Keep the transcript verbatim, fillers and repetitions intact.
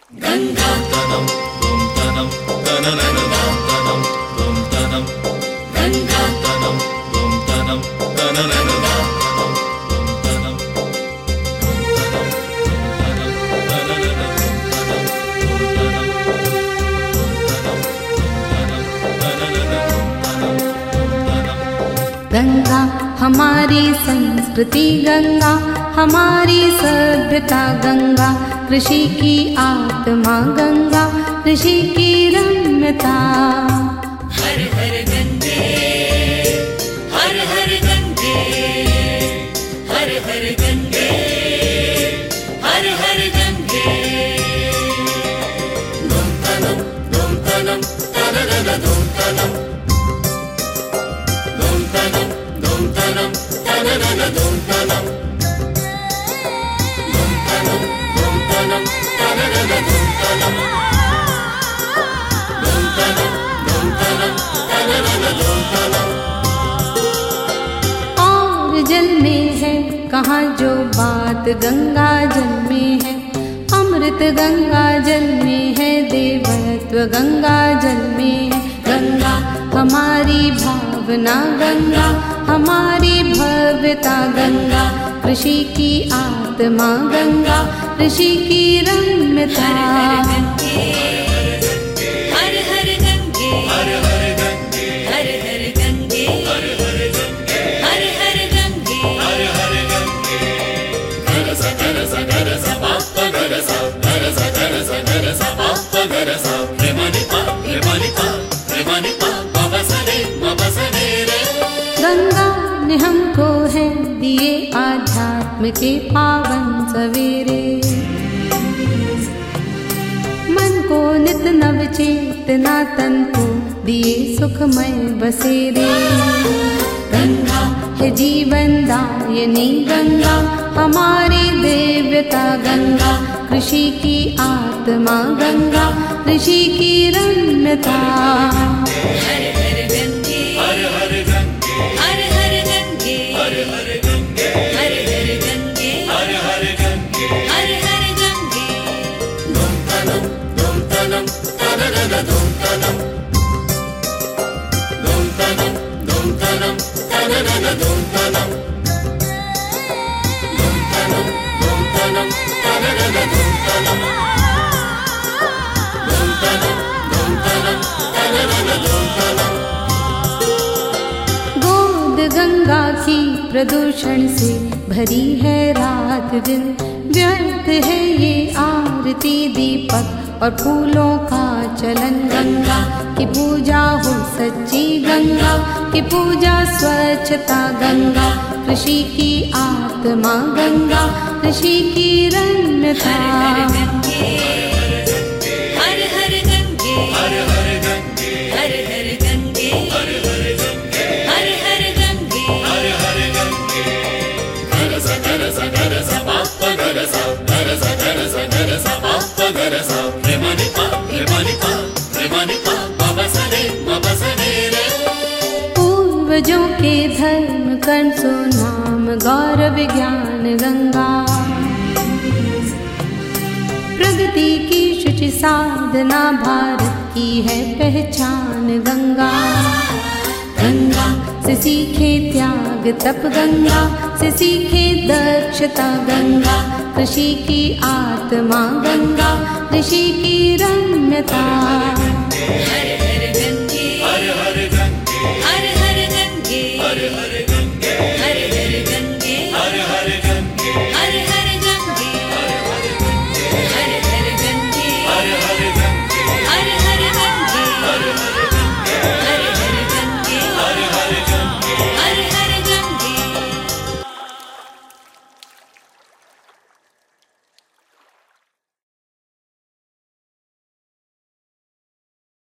गंगा तनम तुम तनम तननन तनम तुम तनम गंगा तनम तुम तनम तननन तनम तुम तनम गंगा हमारी संस्कृति, गंगा हमारी सभ्यता, गंगा कृषि की आत्मा, गंगा ऋषि की रम्यता। हर हर गंगे हर हर गंगे हर हर गंगे हर हर गंगे धूम तनम धूम तनम तननन धूम तनम धूम तनम धूम तनम तननन धूम तनम धूम तनम धूम तनम तननन धूम तनम धूम तनम धूम तनम तननन धूम तनम। और जल में है कहाँ जो बात गंगा जल में है, अमृत गंगा जल में है, देवत्व गंगा जल में है। गंगा हमारी भावना, गंगा हमारी भव्यता, गंगा कृषि की आत्मा, गंगा ऋषि की रम्यता। हर हर गंगे हर हर गंगे हर हर गंगे हर हर गंगे हर हर गंगे हर हर गंगे घर सा घर सा घर सा पाप घर सा घर सा घर सा घर सा पाप घर सा प्रेमानि पा प्रेमानि पा प्रेमानि पा बाबा सने बाबा सने रे। गंगा ने हमको है दिए आध्यात्म के पावन सवेरे, मन को नित नव चेतना, तन को दिए सुखमय बसेरे। गंगा है जीवन दायिनी, गंगा हमारी देवता, गंगा कृषि की आत्मा, गंगा ऋषि की रम्यता। हर हर गंगे हर हर गंगे हर हर गंगे हर हर गंगे हर हर गंगे हर हर गंगे हर हर गंगे धूम तनम धूम तनम तननन धूम तनम धूम तनम धूम तनम तननन धूम तनम धूम तनम धूम तनम तननन धूम तनम धूम तनम धूम तनम तननन धूम तनम। गोद गंगा की प्रदूषण से भरी है रात दिन, व्यर्थ है ये आरती दीपक और फूलों का चलन। गंगा की पूजा हो सच्ची, गंगा की पूजा स्वच्छता, गंगा कृषि की आत्मा, गंगा ऋषि की रम्यता। हर हर गंगे हर हर गंगे हर हर गंगे हर हर गंगे हर हर गंगे हर हर गंगे घर सा घर सा घर सा पाप घर सा घर सा घर सा घर सा पाप घर सा प्रेमानि पा प्रेमानि पा प्रेमानि पा बाबा सने बाबा सने रे। पूर्वजों के धर्म कर्म सो नाम गौरव ज्ञान गंगा, प्रगति की शुचि साधना भारत की है पहचान। गंगा गंगा से सीखे त्याग तप, गंगा से सीखे दक्षता, गंगा कृषि की आत्मा, गंगा ऋषि की रम्यता।